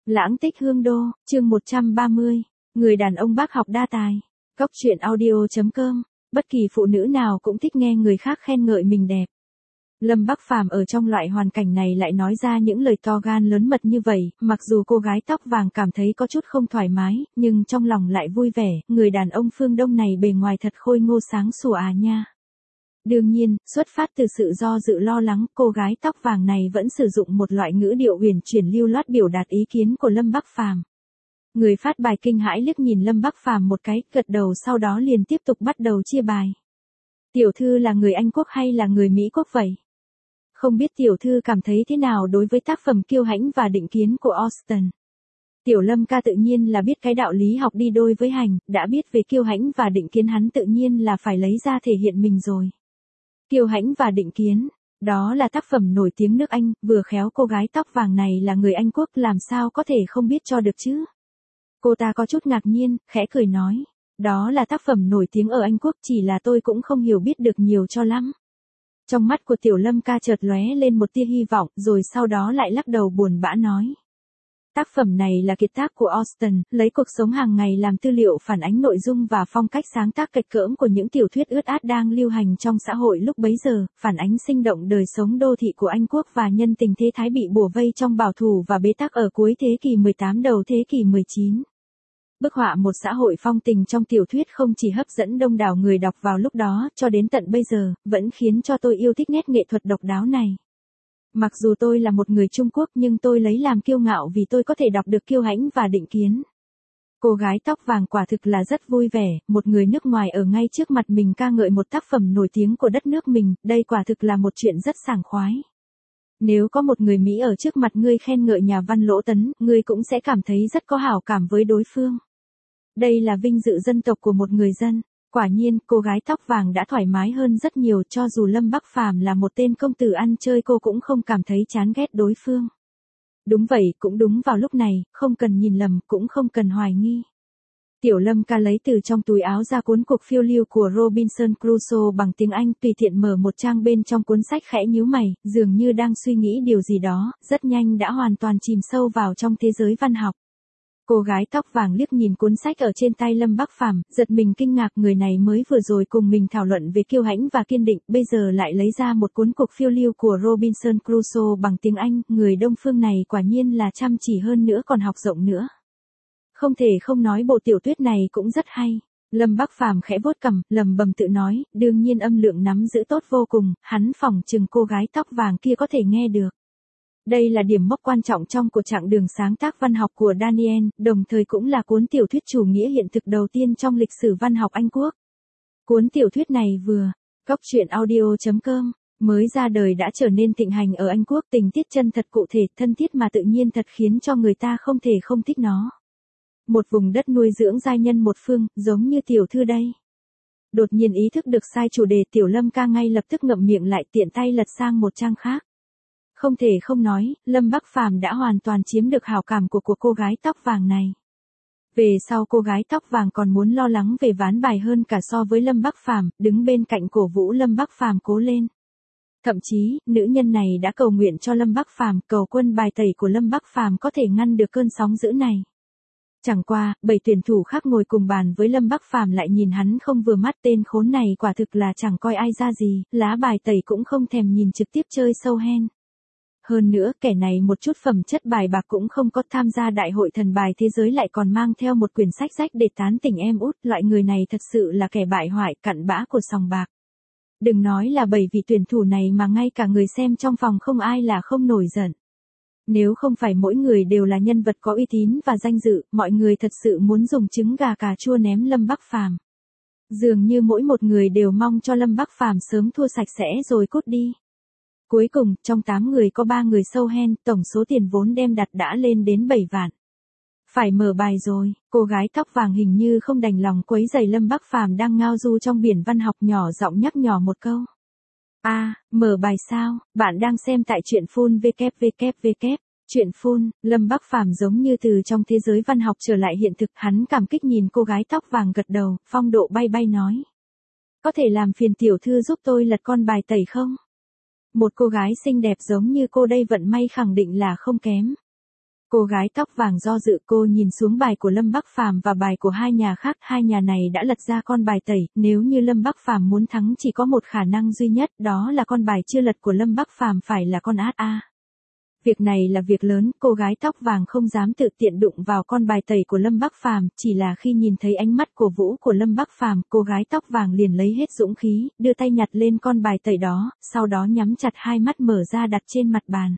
Lãng tích hương đô, chương 130. Người đàn ông bác học đa tài. Cốc truyện audio.com. Bất kỳ phụ nữ nào cũng thích nghe người khác khen ngợi mình đẹp. Lâm Bắc Phàm ở trong loại hoàn cảnh này lại nói ra những lời to gan lớn mật như vậy, mặc dù cô gái tóc vàng cảm thấy có chút không thoải mái, nhưng trong lòng lại vui vẻ, người đàn ông phương Đông này bề ngoài thật khôi ngô sáng sủa à nha. Đương nhiên, xuất phát từ sự do dự lo lắng, cô gái tóc vàng này vẫn sử dụng một loại ngữ điệu huyền chuyển lưu loát biểu đạt ý kiến của Lâm Bắc Phàm. Người phát bài kinh hãi liếc nhìn Lâm Bắc Phàm một cái, gật đầu sau đó liền tiếp tục bắt đầu chia bài. Tiểu thư là người Anh quốc hay là người Mỹ quốc vậy? Không biết tiểu thư cảm thấy thế nào đối với tác phẩm Kiêu Hãnh và Định Kiến của Austen? Tiểu Lâm ca tự nhiên là biết cái đạo lý học đi đôi với hành, đã biết về Kiêu Hãnh và Định Kiến hắn tự nhiên là phải lấy ra thể hiện mình rồi. Kiêu Hãnh và Định Kiến, đó là tác phẩm nổi tiếng nước Anh, vừa khéo cô gái tóc vàng này là người Anh quốc, làm sao có thể không biết cho được chứ? Cô ta có chút ngạc nhiên, khẽ cười nói, đó là tác phẩm nổi tiếng ở Anh quốc, chỉ là tôi cũng không hiểu biết được nhiều cho lắm. Trong mắt của Tiểu Lâm ca chợt lóe lên một tia hy vọng, rồi sau đó lại lắc đầu buồn bã nói. Tác phẩm này là kiệt tác của Austen, lấy cuộc sống hàng ngày làm tư liệu phản ánh nội dung và phong cách sáng tác kịch cỡm của những tiểu thuyết ướt át đang lưu hành trong xã hội lúc bấy giờ, phản ánh sinh động đời sống đô thị của Anh quốc và nhân tình thế thái bị bủa vây trong bảo thủ và bế tắc ở cuối thế kỷ 18 đầu thế kỷ 19. Bức họa một xã hội phong tình trong tiểu thuyết không chỉ hấp dẫn đông đảo người đọc vào lúc đó, cho đến tận bây giờ, vẫn khiến cho tôi yêu thích nét nghệ thuật độc đáo này. Mặc dù tôi là một người Trung Quốc nhưng tôi lấy làm kiêu ngạo vì tôi có thể đọc được Kiêu Hãnh và Định Kiến. Cô gái tóc vàng quả thực là rất vui vẻ, một người nước ngoài ở ngay trước mặt mình ca ngợi một tác phẩm nổi tiếng của đất nước mình, đây quả thực là một chuyện rất sảng khoái. Nếu có một người Mỹ ở trước mặt ngươi khen ngợi nhà văn Lỗ Tấn, ngươi cũng sẽ cảm thấy rất có hảo cảm với đối phương. Đây là vinh dự dân tộc của một người dân. Quả nhiên, cô gái tóc vàng đã thoải mái hơn rất nhiều, cho dù Lâm Bắc Phàm là một tên công tử ăn chơi cô cũng không cảm thấy chán ghét đối phương. Đúng vậy, cũng đúng vào lúc này, không cần nhìn lầm, cũng không cần hoài nghi. Tiểu Lâm ca lấy từ trong túi áo ra cuốn cuộc phiêu lưu của Robinson Crusoe bằng tiếng Anh, tùy tiện mở một trang bên trong cuốn sách khẽ nhíu mày, dường như đang suy nghĩ điều gì đó, rất nhanh đã hoàn toàn chìm sâu vào trong thế giới văn học. Cô gái tóc vàng liếc nhìn cuốn sách ở trên tay Lâm Bắc Phàm, giật mình kinh ngạc, người này mới vừa rồi cùng mình thảo luận về Kiêu Hãnh và Kiên Định, bây giờ lại lấy ra một cuốn cuộc phiêu lưu của Robinson Crusoe bằng tiếng Anh, người Đông phương này quả nhiên là chăm chỉ hơn nữa còn học rộng nữa. Không thể không nói bộ tiểu thuyết này cũng rất hay. Lâm Bắc Phàm khẽ vuốt cằm, lẩm bẩm tự nói, đương nhiên âm lượng nắm giữ tốt vô cùng, hắn phỏng chừng cô gái tóc vàng kia có thể nghe được. Đây là điểm mốc quan trọng trong cuộc chặng đường sáng tác văn học của Daniel, đồng thời cũng là cuốn tiểu thuyết chủ nghĩa hiện thực đầu tiên trong lịch sử văn học Anh quốc. Cuốn tiểu thuyết này vừa, Cốc truyện audio.com, mới ra đời đã trở nên thịnh hành ở Anh quốc, tình tiết chân thật cụ thể, thân thiết mà tự nhiên thật khiến cho người ta không thể không thích nó. Một vùng đất nuôi dưỡng giai nhân một phương, giống như tiểu thư đây. Đột nhiên ý thức được sai chủ đề, Tiểu Lâm ca ngay lập tức ngậm miệng lại, tiện tay lật sang một trang khác. Không thể không nói, Lâm Bắc Phàm đã hoàn toàn chiếm được hảo cảm của cô gái tóc vàng này. Về sau cô gái tóc vàng còn muốn lo lắng về ván bài hơn cả so với Lâm Bắc Phàm, đứng bên cạnh cổ vũ Lâm Bắc Phàm cố lên. Thậm chí, nữ nhân này đã cầu nguyện cho Lâm Bắc Phàm, cầu quân bài tẩy của Lâm Bắc Phàm có thể ngăn được cơn sóng dữ này. Chẳng qua, 7 tuyển thủ khác ngồi cùng bàn với Lâm Bắc Phàm lại nhìn hắn không vừa mắt, tên khốn này quả thực là chẳng coi ai ra gì, lá bài tẩy cũng không thèm nhìn, trực tiếp chơi sâu hen. Hơn nữa, kẻ này một chút phẩm chất bài bạc cũng không có, tham gia đại hội thần bài thế giới lại còn mang theo một quyển sách rách để tán tỉnh em út, loại người này thật sự là kẻ bại hoại, cặn bã của sòng bạc. Đừng nói là 7 vị tuyển thủ này mà ngay cả người xem trong phòng không ai là không nổi giận. Nếu không phải mỗi người đều là nhân vật có uy tín và danh dự, mọi người thật sự muốn dùng trứng gà cà chua ném Lâm Bắc Phàm. Dường như mỗi một người đều mong cho Lâm Bắc Phàm sớm thua sạch sẽ rồi cút đi. Cuối cùng, trong 8 người có 3 người sâu hen, tổng số tiền vốn đem đặt đã lên đến 7 vạn. Phải mở bài rồi, cô gái tóc vàng hình như không đành lòng quấy rầy Lâm Bắc Phàm đang ngao du trong biển văn học, nhỏ giọng nhắc nhở một câu. Mở bài sao, bạn đang xem tại truyện phun www. Truyện phun, Lâm Bắc Phàm giống như từ trong thế giới văn học trở lại hiện thực, hắn cảm kích nhìn cô gái tóc vàng gật đầu, phong độ bay bay nói. Có thể làm phiền tiểu thư giúp tôi lật con bài tẩy không? Một cô gái xinh đẹp giống như cô đây vận may khẳng định là không kém. Cô gái tóc vàng do dự, cô nhìn xuống bài của Lâm Bắc Phàm và bài của hai nhà khác, hai nhà này đã lật ra con bài tẩy, nếu như Lâm Bắc Phàm muốn thắng chỉ có một khả năng duy nhất, đó là con bài chưa lật của Lâm Bắc Phàm phải là con át a. Việc này là việc lớn, cô gái tóc vàng không dám tự tiện đụng vào con bài tẩy của Lâm Bắc Phàm, chỉ là khi nhìn thấy ánh mắt cổ vũ của Lâm Bắc Phàm, cô gái tóc vàng liền lấy hết dũng khí, đưa tay nhặt lên con bài tẩy đó, sau đó nhắm chặt hai mắt mở ra đặt trên mặt bàn.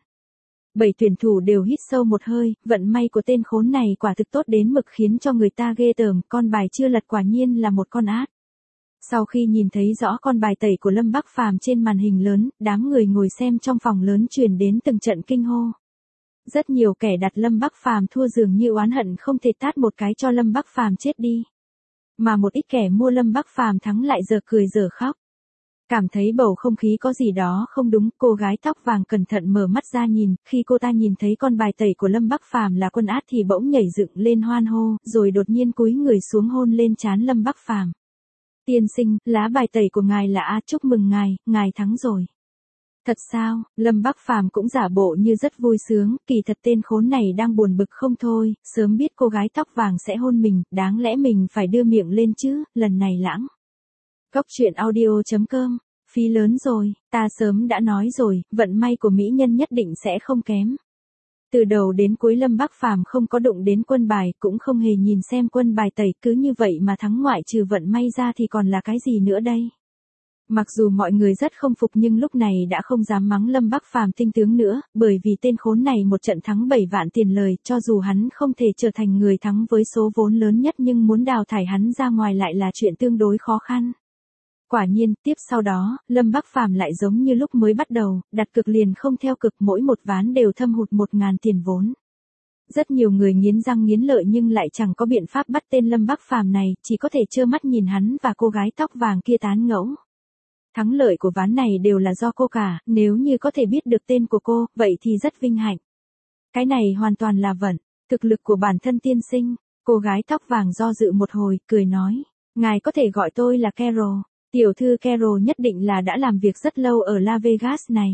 7 tuyển thủ đều hít sâu một hơi, vận may của tên khốn này quả thực tốt đến mực khiến cho người ta ghê tởm, con bài chưa lật quả nhiên là một con át. Sau khi nhìn thấy rõ con bài tẩy của Lâm Bắc Phàm trên màn hình lớn, đám người ngồi xem trong phòng lớn truyền đến từng trận kinh hô. Rất nhiều kẻ đặt Lâm Bắc Phàm thua dường như oán hận không thể tát một cái cho Lâm Bắc Phàm chết đi. Mà một ít kẻ mua Lâm Bắc Phàm thắng lại giờ cười giờ khóc. Cảm thấy bầu không khí có gì đó không đúng, cô gái tóc vàng cẩn thận mở mắt ra nhìn, khi cô ta nhìn thấy con bài tẩy của Lâm Bắc Phàm là con át thì bỗng nhảy dựng lên hoan hô, rồi đột nhiên cúi người xuống hôn lên trán Lâm Bắc Phàm. Tiên sinh, lá bài tẩy của ngài là A, chúc mừng ngài thắng rồi. Thật sao? Lâm Bắc Phàm cũng giả bộ như rất vui sướng, kỳ thật tên khốn này đang buồn bực không thôi, sớm biết cô gái tóc vàng sẽ hôn mình, đáng lẽ mình phải đưa miệng lên chứ, lần này lãng. Cốc truyện audio.com, phí lớn rồi, ta sớm đã nói rồi, vận may của mỹ nhân nhất định sẽ không kém. Từ đầu đến cuối Lâm Bắc Phàm không có đụng đến quân bài, cũng không hề nhìn xem quân bài tẩy, cứ như vậy mà thắng, ngoại trừ vận may ra thì còn là cái gì nữa đây. Mặc dù mọi người rất không phục nhưng lúc này đã không dám mắng Lâm Bắc Phàm tinh tướng nữa, bởi vì tên khốn này một trận thắng 7 vạn tiền lời, cho dù hắn không thể trở thành người thắng với số vốn lớn nhất nhưng muốn đào thải hắn ra ngoài lại là chuyện tương đối khó khăn. Quả nhiên, tiếp sau đó, Lâm Bắc Phàm lại giống như lúc mới bắt đầu, đặt cược liền không theo cực, mỗi một ván đều thâm hụt 1.000 tiền vốn. Rất nhiều người nghiến răng nghiến lợi nhưng lại chẳng có biện pháp bắt tên Lâm Bắc Phàm này, chỉ có thể trơ mắt nhìn hắn và cô gái tóc vàng kia tán ngẫu. Thắng lợi của ván này đều là do cô cả, nếu như có thể biết được tên của cô, vậy thì rất vinh hạnh. Cái này hoàn toàn là vận, thực lực của bản thân tiên sinh. Cô gái tóc vàng do dự một hồi, cười nói, ngài có thể gọi tôi là Carol. Tiểu thư Carol nhất định là đã làm việc rất lâu ở Las Vegas này.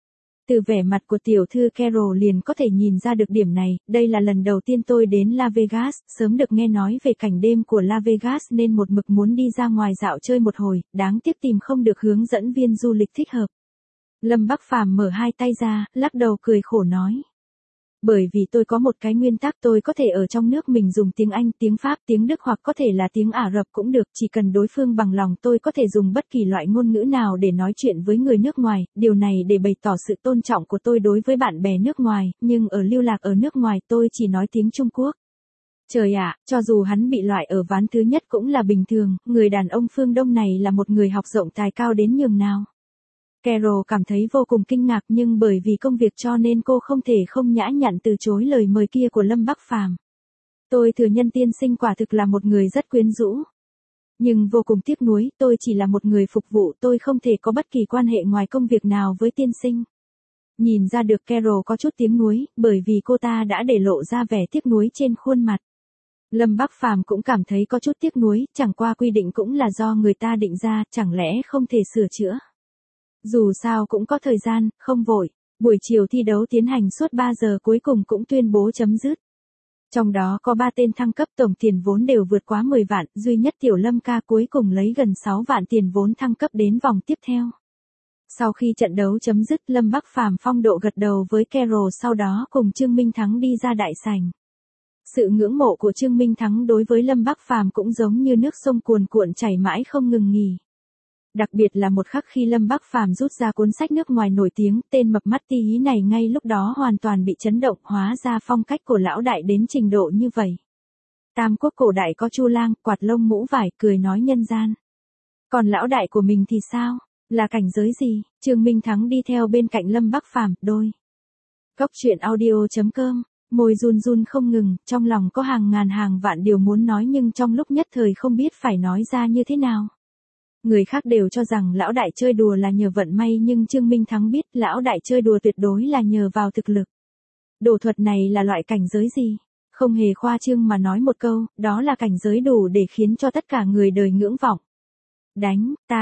Từ vẻ mặt của tiểu thư Carol liền có thể nhìn ra được điểm này, đây là lần đầu tiên tôi đến Las Vegas, sớm được nghe nói về cảnh đêm của Las Vegas nên một mực muốn đi ra ngoài dạo chơi một hồi, đáng tiếc tìm không được hướng dẫn viên du lịch thích hợp. Lâm Bắc Phàm mở hai tay ra, lắc đầu cười khổ nói. Bởi vì tôi có một cái nguyên tắc, tôi có thể ở trong nước mình dùng tiếng Anh, tiếng Pháp, tiếng Đức hoặc có thể là tiếng Ả Rập cũng được, chỉ cần đối phương bằng lòng tôi có thể dùng bất kỳ loại ngôn ngữ nào để nói chuyện với người nước ngoài, điều này để bày tỏ sự tôn trọng của tôi đối với bạn bè nước ngoài, nhưng ở lưu lạc ở nước ngoài tôi chỉ nói tiếng Trung Quốc. Trời ạ, cho dù hắn bị loại ở ván thứ nhất cũng là bình thường, người đàn ông phương Đông này là một người học rộng tài cao đến nhường nào. Carol cảm thấy vô cùng kinh ngạc nhưng bởi vì công việc cho nên cô không thể không nhã nhặn từ chối lời mời kia của Lâm Bắc Phàm. Tôi thừa nhận tiên sinh quả thực là một người rất quyến rũ. Nhưng vô cùng tiếc nuối, tôi chỉ là một người phục vụ, tôi không thể có bất kỳ quan hệ ngoài công việc nào với tiên sinh. Nhìn ra được Carol có chút tiếng nuối, bởi vì cô ta đã để lộ ra vẻ tiếc nuối trên khuôn mặt. Lâm Bắc Phàm cũng cảm thấy có chút tiếc nuối, chẳng qua quy định cũng là do người ta định ra, chẳng lẽ không thể sửa chữa. Dù sao cũng có thời gian, không vội. Buổi chiều thi đấu tiến hành suốt 3 giờ cuối cùng cũng tuyên bố chấm dứt. Trong đó có 3 tên thăng cấp tổng tiền vốn đều vượt quá 10 vạn, duy nhất Tiểu Lâm ca cuối cùng lấy gần 6 vạn tiền vốn thăng cấp đến vòng tiếp theo. Sau khi trận đấu chấm dứt, Lâm Bắc Phàm phong độ gật đầu với Carol, sau đó cùng Trương Minh Thắng đi ra đại sảnh. Sự ngưỡng mộ của Trương Minh Thắng đối với Lâm Bắc Phàm cũng giống như nước sông cuồn cuộn chảy mãi không ngừng nghỉ. Đặc biệt là một khắc khi Lâm Bắc Phàm rút ra cuốn sách nước ngoài nổi tiếng, tên mập mắt tí hí này ngay lúc đó hoàn toàn bị chấn động, hóa ra phong cách của lão đại đến trình độ như vậy. Tam quốc cổ đại có Chu Lang, quạt lông mũ vải, cười nói nhân gian. Còn lão đại của mình thì sao? Là cảnh giới gì? Trương Minh Thắng đi theo bên cạnh Lâm Bắc Phàm, đôi. Cốc truyện audio.com, môi run run không ngừng, trong lòng có hàng ngàn hàng vạn điều muốn nói nhưng trong lúc nhất thời không biết phải nói ra như thế nào. Người khác đều cho rằng lão đại chơi đùa là nhờ vận may nhưng Trương Minh Thắng biết lão đại chơi đùa tuyệt đối là nhờ vào thực lực. Đồ thuật này là loại cảnh giới gì? Không hề khoa trương mà nói một câu, đó là cảnh giới đủ để khiến cho tất cả người đời ngưỡng vọng.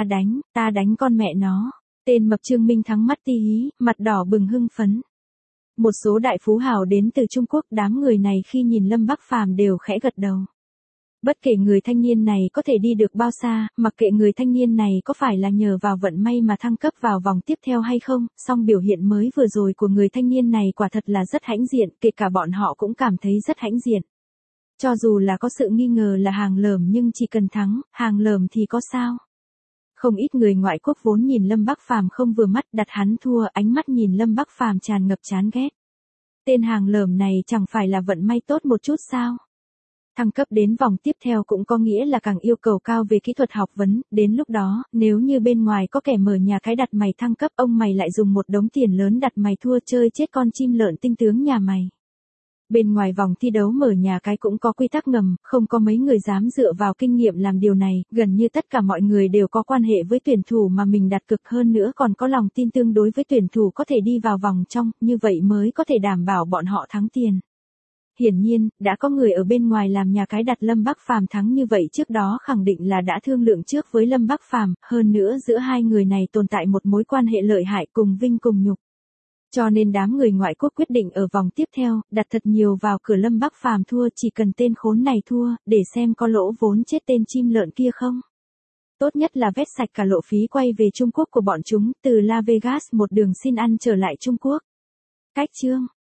Ta đánh con mẹ nó. Tên mập Trương Minh Thắng mắt tí hí, mặt đỏ bừng hưng phấn. Một số đại phú hào đến từ Trung Quốc, đám người này khi nhìn Lâm Bắc Phàm đều khẽ gật đầu. Bất kể người thanh niên này có thể đi được bao xa, mặc kệ người thanh niên này có phải là nhờ vào vận may mà thăng cấp vào vòng tiếp theo hay không, song biểu hiện mới vừa rồi của người thanh niên này quả thật là rất hãnh diện, kể cả bọn họ cũng cảm thấy rất hãnh diện. Cho dù là có sự nghi ngờ là hàng lởm nhưng chỉ cần thắng, hàng lởm thì có sao? Không ít người ngoại quốc vốn nhìn Lâm Bắc Phàm không vừa mắt, đặt hắn thua, ánh mắt nhìn Lâm Bắc Phàm tràn ngập chán ghét. Tên hàng lởm này chẳng phải là vận may tốt một chút sao? Thăng cấp đến vòng tiếp theo cũng có nghĩa là càng yêu cầu cao về kỹ thuật học vấn, đến lúc đó, nếu như bên ngoài có kẻ mở nhà cái đặt mày thăng cấp, ông mày lại dùng một đống tiền lớn đặt mày thua, chơi chết con chim lợn tinh tướng nhà mày. Bên ngoài vòng thi đấu mở nhà cái cũng có quy tắc ngầm, không có mấy người dám dựa vào kinh nghiệm làm điều này, gần như tất cả mọi người đều có quan hệ với tuyển thủ mà mình đặt cược, hơn nữa còn có lòng tin tương đối với tuyển thủ có thể đi vào vòng trong, như vậy mới có thể đảm bảo bọn họ thắng tiền. Hiển nhiên, đã có người ở bên ngoài làm nhà cái đặt Lâm Bắc Phàm thắng như vậy trước đó, khẳng định là đã thương lượng trước với Lâm Bắc Phàm, hơn nữa giữa hai người này tồn tại một mối quan hệ lợi hại, cùng vinh cùng nhục. Cho nên đám người ngoại quốc quyết định ở vòng tiếp theo, đặt thật nhiều vào cửa Lâm Bắc Phàm thua, chỉ cần tên khốn này thua, để xem có lỗ vốn chết tên chim lợn kia không. Tốt nhất là vét sạch cả lộ phí quay về Trung Quốc của bọn chúng, từ Las Vegas một đường xin ăn trở lại Trung Quốc. Cách chương